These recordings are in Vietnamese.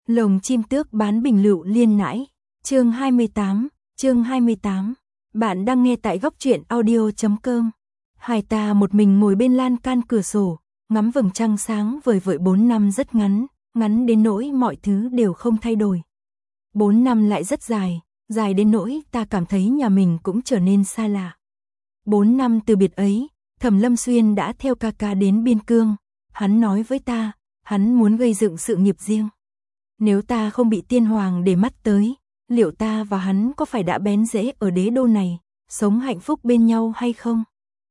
Lồng chim tước bán bình lựu liên nãi. Chương 28. Bạn đang nghe tại góc truyện audio.com. Hai ta một mình ngồi bên lan can cửa sổ, ngắm vầng trăng sáng vời vợi. 4 năm rất ngắn, ngắn đến nỗi mọi thứ đều không thay đổi. 4 năm lại rất dài, dài đến nỗi ta cảm thấy nhà mình cũng trở nên xa lạ. 4 năm từ biệt ấy, Thẩm Lâm Xuyên đã theo ca ca đến biên cương. Hắn nói với ta, hắn muốn gây dựng sự nghiệp riêng. Nếu ta không bị tiên hoàng để mắt tới, liệu ta và hắn có phải đã bén rễ ở đế đô này, sống hạnh phúc bên nhau hay không?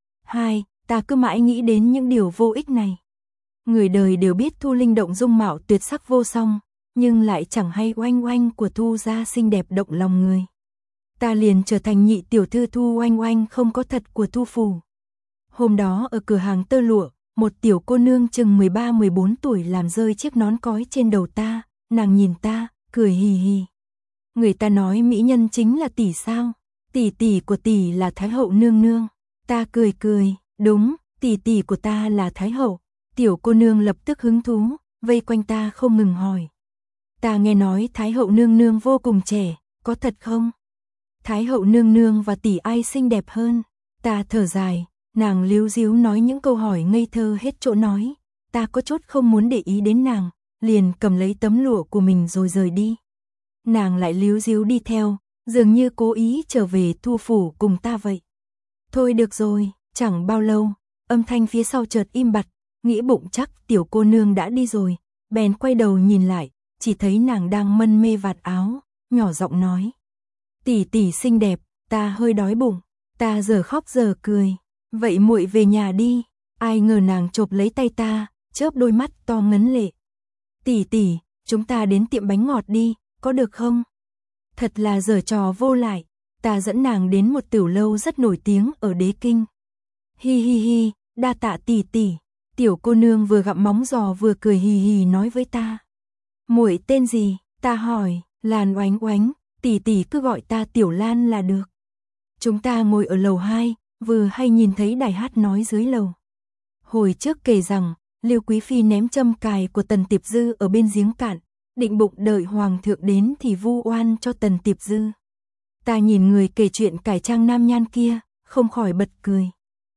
Ta cứ mãi nghĩ đến những điều vô ích này. Người đời đều biết Thu Linh Động dung mạo tuyệt sắc vô song, nhưng lại chẳng hay Oanh Oanh của Thu gia xinh đẹp động lòng người. Ta liền trở thành nhị tiểu thư Thu Oanh Oanh không có thật của Thu phủ. Hôm đó ở cửa hàng tơ lụa, một tiểu cô nương chừng 13-14 tuổi làm rơi chiếc nón cói trên đầu ta, nàng nhìn ta, cười hì hì. Người ta nói mỹ nhân chính là tỷ sao? Tỷ của tỷ là Thái hậu nương nương. Ta cười, đúng, tỷ của ta là Thái hậu. Tiểu cô nương lập tức hứng thú, vây quanh ta không ngừng hỏi. Ta nghe nói Thái hậu nương nương vô cùng trẻ, có thật không? Thái hậu nương nương và tỷ ai xinh đẹp hơn? Ta thở dài, nàng líu díu nói những câu hỏi ngây thơ hết chỗ nói. Ta có chút không muốn để ý đến nàng, liền cầm lấy tấm lụa của mình rồi rời đi. Nàng lại líu díu đi theo, dường như cố ý trở về Thu phủ cùng ta vậy. Thôi được rồi, chẳng bao lâu, âm thanh phía sau chợt im bặt, nghĩ bụng chắc tiểu cô nương đã đi rồi, bèn quay đầu nhìn lại, chỉ thấy nàng đang mân mê vạt áo, nhỏ giọng nói. Tỷ xinh đẹp, ta hơi đói bụng. Ta giờ khóc giờ cười, vậy muội về nhà đi. Ai ngờ nàng chộp lấy tay ta, chớp đôi mắt to ngấn lệ. Tỷ, chúng ta đến tiệm bánh ngọt đi, có được không? Thật là giở trò vô lại, ta dẫn nàng đến một tiểu lâu rất nổi tiếng ở Đế Kinh. Hi, đa tạ tỷ. Tiểu cô nương vừa gặm móng giò vừa cười hì hì nói với ta. Muội tên gì? Ta hỏi. Lan Oánh Oánh, tỷ cứ gọi ta Tiểu Lan là được. Chúng ta ngồi ở lầu 2, vừa hay nhìn thấy đài hát nói dưới lầu. Hồi trước kể rằng, Lưu Quý Phi ném châm cài của Tần Tiệp Dư ở bên giếng cạn, định bụng đợi hoàng thượng đến thì vu oan cho Tần Tiệp Dư. Ta nhìn người kể chuyện cải trang nam nhan kia, không khỏi bật cười.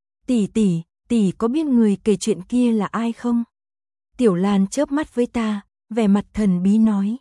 Tỷ có biết người kể chuyện kia là ai không? Tiểu Lan chớp mắt với ta, vẻ mặt thần bí nói.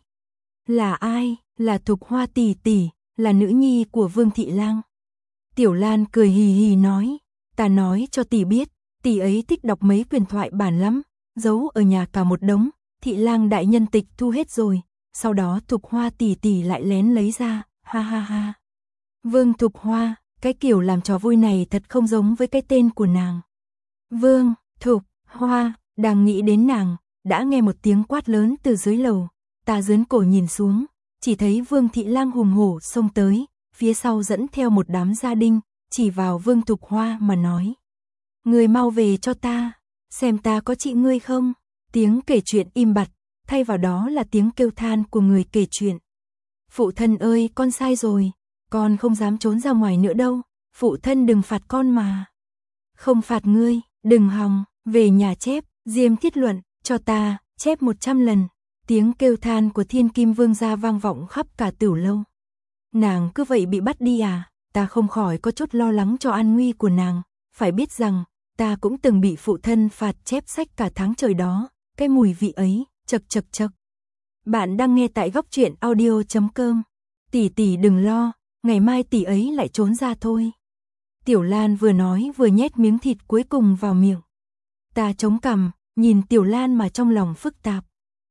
Là ai? Là Thục Hoa tỷ, là nữ nhi của Vương Thị Lang. Tiểu Lan cười hì hì nói, ta nói cho tỷ biết, tỷ ấy thích đọc mấy quyền thoại bản lắm, giấu ở nhà cả một đống, Thị Lang đại nhân tịch thu hết rồi, sau đó Thục Hoa tỷ lại lén lấy ra, ha. Vương Thục Hoa, cái kiểu làm trò vui này thật không giống với cái tên của nàng. Vương Thục Hoa, đang nghĩ đến nàng, đã nghe một tiếng quát lớn từ dưới lầu, ta giớn cổ nhìn xuống, chỉ thấy Vương Thị Lang hùng hổ xông tới, phía sau dẫn theo một đám gia đình, chỉ vào Vương Thục Hoa mà nói. Người mau về cho ta, xem ta có trị ngươi không? Tiếng kể chuyện im bặt, thay vào đó là tiếng kêu than của người kể chuyện. Phụ thân ơi, con sai rồi, con không dám trốn ra ngoài nữa đâu, phụ thân đừng phạt con mà. Không phạt ngươi, đừng hòng, về nhà chép, Diêm Thiết Luận, cho ta, chép 100 lần. Tiếng kêu than của Thiên Kim Vương gia vang vọng khắp cả tiểu lâu. Nàng cứ vậy bị bắt đi à? Ta không khỏi có chút lo lắng cho an nguy của nàng, phải biết rằng, ta cũng từng bị phụ thân phạt chép sách cả tháng trời đó, cái mùi vị ấy, chậc. Bạn đang nghe tại góc truyện audio.com. Tỷ đừng lo, ngày mai tỷ ấy lại trốn ra thôi. Tiểu Lan vừa nói vừa nhét miếng thịt cuối cùng vào miệng. Ta chống cằm, nhìn Tiểu Lan mà trong lòng phức tạp.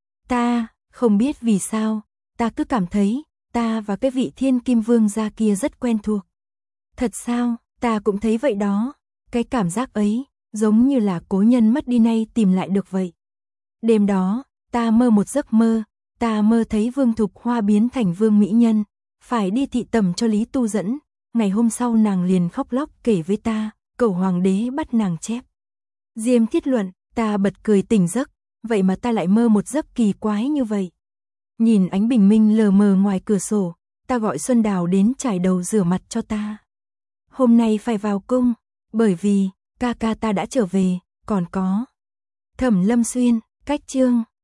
Ta, không biết vì sao, ta cứ cảm thấy, ta và cái vị Thiên Kim Vương gia kia rất quen thuộc. Thật sao, ta cũng thấy vậy đó, cái cảm giác ấy, giống như là cố nhân mất đi nay tìm lại được vậy. Đêm đó, ta mơ một giấc mơ, ta mơ thấy Vương Thục Hoa biến thành Vương Mỹ Nhân, phải đi thị tẩm cho Lý Tu dẫn, ngày hôm sau nàng liền khóc lóc kể với ta, cầu hoàng đế bắt nàng chép. Diêm Thiết Luận, ta bật cười tỉnh giấc, vậy mà ta lại mơ một giấc kỳ quái như vậy. Nhìn ánh bình minh lờ mờ ngoài cửa sổ, ta gọi Xuân Đào đến chải đầu rửa mặt cho ta. Hôm nay phải vào cung, bởi vì ca ca ta đã trở về, còn có Thẩm Lâm Xuyên, cách chương